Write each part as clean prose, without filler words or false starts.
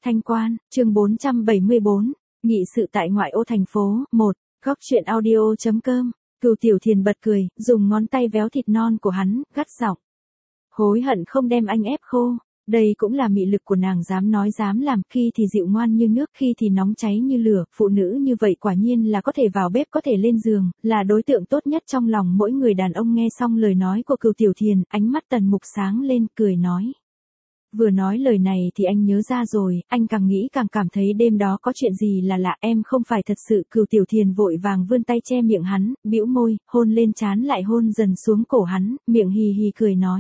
Thanh Quan, chương 474, nghị sự tại ngoại ô thành phố, 1, góc truyện audio.com, Cửu Tiểu Thiền bật cười, dùng ngón tay véo thịt non của hắn, gắt giọng. Hối hận không đem anh ép khô, đây cũng là mị lực của nàng, dám nói dám làm, khi thì dịu ngoan như nước, khi thì nóng cháy như lửa, phụ nữ như vậy quả nhiên là có thể vào bếp có thể lên giường, là đối tượng tốt nhất trong lòng mỗi người đàn ông. Nghe xong lời nói của Cửu Tiểu Thiền, ánh mắt Tần Mục sáng lên, cười nói. Vừa nói lời này thì anh nhớ ra rồi, anh càng nghĩ càng cảm thấy đêm đó có chuyện gì là lạ, em không phải thật sự. Cửu Tiểu Thiền vội vàng vươn tay che miệng hắn, bĩu môi, hôn lên trán lại hôn dần xuống cổ hắn, miệng hì hì cười nói.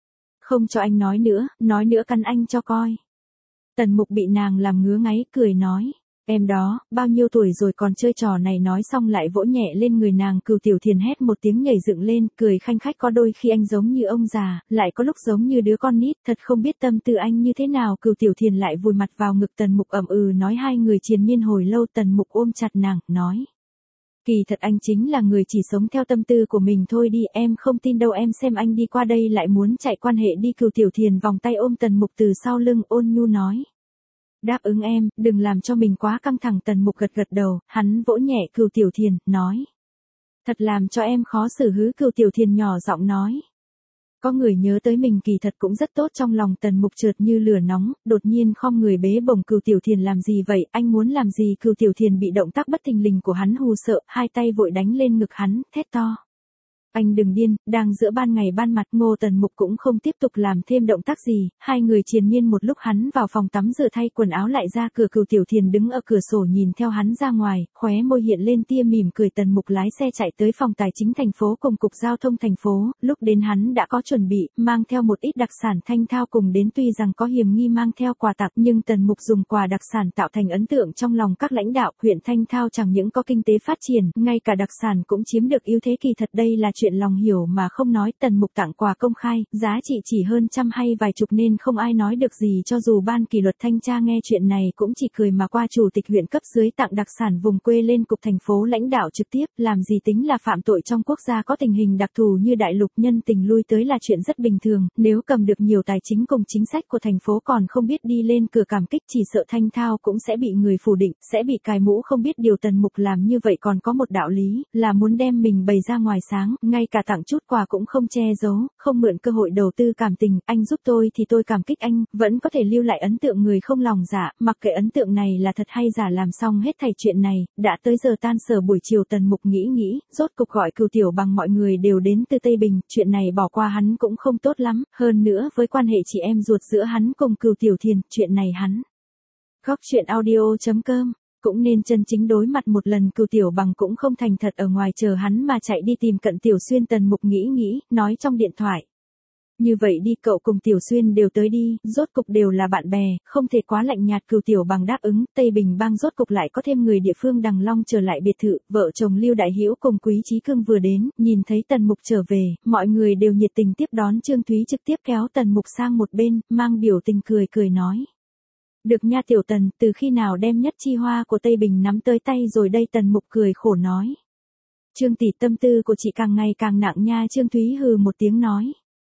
Không cho anh nói nữa cắn anh cho coi. Tần Mục bị nàng làm ngứa ngáy, cười nói. Em đó, bao nhiêu tuổi rồi còn chơi trò này, nói xong lại vỗ nhẹ lên người nàng. Cửu Tiểu Thiền hét một tiếng nhảy dựng lên, cười khanh khách, có đôi khi anh giống như ông già, lại có lúc giống như đứa con nít, thật không biết tâm tư anh như thế nào. Cửu Tiểu Thiền lại vùi mặt vào ngực Tần Mục ậm nói, hai người triền miên hồi lâu. Tần Mục ôm chặt nàng, nói. Kỳ thật anh chính là người chỉ sống theo tâm tư của mình thôi đi, em không tin đâu, em xem anh đi qua đây lại muốn chạy quan hệ đi. Cửu Tiểu Thiền vòng tay ôm Tần Mục từ sau lưng, ôn nhu nói. Đáp ứng em, đừng làm cho mình quá căng thẳng. Tần Mục gật gật đầu, hắn vỗ nhẹ Cửu Tiểu Thiền, nói. Thật làm cho em khó xử hứ. Cửu Tiểu Thiền nhỏ giọng nói. Có người nhớ tới mình kỳ thật cũng rất tốt. Trong lòng Tần Mục chợt như lửa nóng, đột nhiên khom người bế bổng Cửu Tiểu Thiền. Làm gì vậy, anh muốn làm gì? Cửu Tiểu Thiền bị động tác bất thình lình của hắn hù sợ, hai tay vội đánh lên ngực hắn, thét to. Anh đừng điên, đang giữa ban ngày ban mặt. Ngô Tần Mục cũng không tiếp tục làm thêm động tác gì, hai người triền miên một lúc. Hắn vào phòng tắm rửa thay quần áo lại ra cửa. Cửu Tiểu Thiền đứng ở cửa sổ nhìn theo hắn ra ngoài, khóe môi hiện lên tia mỉm cười. Tần Mục lái xe chạy tới phòng tài chính thành phố cùng cục giao thông thành phố, lúc đến hắn đã có chuẩn bị, mang theo một ít đặc sản Thanh Thao cùng đến. Tuy rằng có hiềm nghi mang theo quà tặng, nhưng Tần Mục dùng quà đặc sản tạo thành ấn tượng trong lòng các lãnh đạo. Huyện Thanh Thao chẳng những có kinh tế phát triển, ngay cả đặc sản cũng chiếm được ưu thế. Kỳ thật đây là chuyện lòng hiểu mà không nói. Tần Mục tặng quà công khai, giá trị chỉ hơn trăm hay vài chục nên không ai nói được gì. Cho dù ban kỷ luật thanh tra nghe chuyện này cũng chỉ cười mà qua. Chủ tịch huyện cấp dưới tặng đặc sản vùng quê lên cục thành phố lãnh đạo trực tiếp, làm gì tính là phạm tội. Trong quốc gia có tình hình đặc thù như đại lục, nhân tình lui tới là chuyện rất bình thường. Nếu cầm được nhiều tài chính cùng chính sách của thành phố còn không biết đi lên cửa cảm kích, chỉ sợ Thanh Thao cũng sẽ bị người phủ định, sẽ bị cài mũ. Không biết điều Tần Mục làm như vậy còn có một đạo lý, là muốn đem mình bày ra ngoài sáng, ngay cả tặng chút quà cũng không che giấu, không mượn cơ hội đầu tư cảm tình. Anh giúp tôi thì tôi cảm kích anh, vẫn có thể lưu lại ấn tượng người không lòng dạ, mặc kệ ấn tượng này là thật hay giả. Làm xong hết thảy chuyện này, đã tới giờ tan sở buổi chiều. Tần Mục nghĩ, rốt cục gọi Cửu Tiểu Bằng, mọi người đều đến từ Tây Bình, chuyện này bỏ qua hắn cũng không tốt lắm, hơn nữa với quan hệ chị em ruột giữa hắn cùng Cửu Tiểu Thiền, chuyện này hắn. Góc truyện audio.com cũng nên chân chính đối mặt một lần. Cửu Tiểu Bằng cũng không thành thật ở ngoài chờ hắn mà chạy đi tìm Cận Tiểu Xuyên. Tần Mục nghĩ, nói trong điện thoại. Như vậy đi, cậu cùng Tiểu Xuyên đều tới đi, rốt cục đều là bạn bè, không thể quá lạnh nhạt. Cửu Tiểu Bằng đáp ứng. Tây Bình bang rốt cục lại có thêm người địa phương. Đằng Long trở lại biệt thự, vợ chồng Lưu Đại Hữu cùng Quý Chí Cương vừa đến, nhìn thấy Tần Mục trở về, mọi người đều nhiệt tình tiếp đón. Trương Thúy trực tiếp kéo Tần Mục sang một bên, mang biểu tình cười nói. Được nha Tiểu Tần, từ khi nào đem nhất chi hoa của Tây Bình nắm tới tay rồi đây? Tần Mục cười khổ nói. Trương tỷ, tâm tư của chị càng ngày càng nặng nha. Trương Thúy hừ một tiếng nói.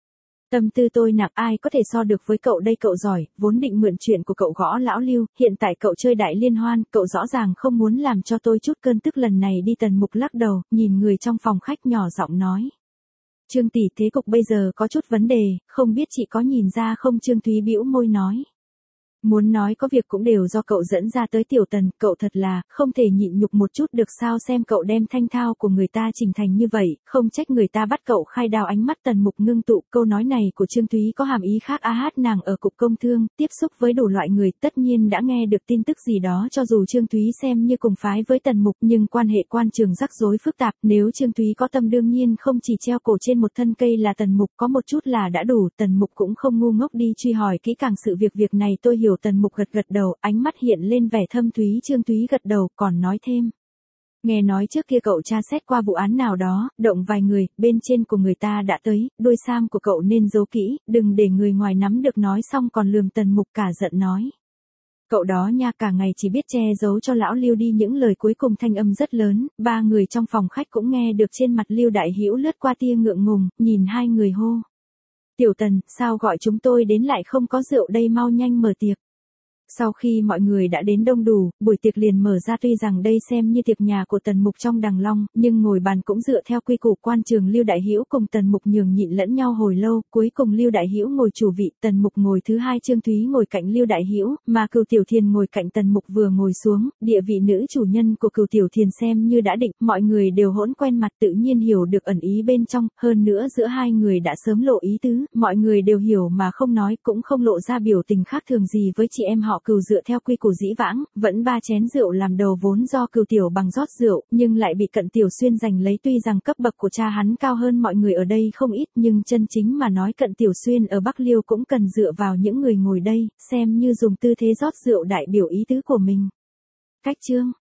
Tâm tư tôi nặng, ai có thể so được với cậu đây? Cậu giỏi, vốn định mượn chuyện của cậu gõ lão Lưu, hiện tại cậu chơi đại liên hoan, cậu rõ ràng không muốn làm cho tôi chút cơn tức lần này đi. Tần Mục lắc đầu, nhìn người trong phòng khách nhỏ giọng nói. Trương tỷ, thế cục bây giờ có chút vấn đề, không biết chị có nhìn ra không? Trương Thúy bĩu môi nói. Muốn nói có việc cũng đều do cậu dẫn ra tới. Tiểu Tần, cậu thật là không thể nhịn nhục một chút được sao? Xem cậu đem Thanh Thao của người ta chỉnh thành như vậy, không trách người ta bắt cậu khai đao. Ánh mắt Tần Mục ngưng tụ, câu nói này của Trương Thúy có hàm ý khác. Nàng ở cục công thương, tiếp xúc với đủ loại người, tất nhiên đã nghe được tin tức gì đó. Cho dù Trương Thúy xem như cùng phái với Tần Mục, nhưng quan hệ quan trường rắc rối phức tạp. Nếu Trương Thúy có tâm, đương nhiên không chỉ treo cổ trên một thân cây là Tần Mục, có một chút là đã đủ. Tần Mục cũng không ngu ngốc đi truy hỏi kỹ càng sự việc này tôi hiểu. Tần Mục gật đầu, ánh mắt hiện lên vẻ thâm thúy. Trương Thúy gật đầu, còn nói thêm. Nghe nói trước kia cậu tra xét qua vụ án nào đó, động vài người, bên trên của người ta đã tới, đôi sam của cậu nên giấu kỹ, đừng để người ngoài nắm được. Nói xong còn lườm Tần Mục cả giận nói. Cậu đó nha, cả ngày chỉ biết che giấu cho lão Lưu đi. Những lời cuối cùng thanh âm rất lớn, ba người trong phòng khách cũng nghe được. Trên mặt Lưu Đại Hữu lướt qua tia ngượng ngùng, nhìn hai người hô. Tiểu Tần, sao gọi chúng tôi đến lại không có rượu đây, mau nhanh mở tiệc. Sau khi mọi người đã đến đông đủ, buổi tiệc liền mở ra, tuy rằng đây xem như tiệc nhà của Tần Mục trong Đằng Long, nhưng ngồi bàn cũng dựa theo quy củ quan trường. Lưu Đại Hữu cùng Tần Mục nhường nhịn lẫn nhau hồi lâu, cuối cùng Lưu Đại Hữu ngồi chủ vị, Tần Mục ngồi thứ hai, Trương Thúy ngồi cạnh Lưu Đại Hữu, mà Cửu Tiểu Thiền ngồi cạnh Tần Mục. Vừa ngồi xuống, địa vị nữ chủ nhân của Cửu Tiểu Thiền xem như đã định, mọi người đều hỗn quen mặt, tự nhiên hiểu được ẩn ý bên trong, hơn nữa giữa hai người đã sớm lộ ý tứ, mọi người đều hiểu mà không nói, cũng không lộ ra biểu tình khác thường gì với chị em họ Cửu. Dựa theo quy củ dĩ vãng, vẫn 3 chén rượu làm đầu, vốn do Cửu Tiểu Bằng rót rượu, nhưng lại bị Cận Tiểu Xuyên giành lấy. Tuy rằng cấp bậc của cha hắn cao hơn mọi người ở đây không ít, nhưng chân chính mà nói Cận Tiểu Xuyên ở Bắc Liêu cũng cần dựa vào những người ngồi đây, xem như dùng tư thế rót rượu đại biểu ý tứ của mình. Cách chương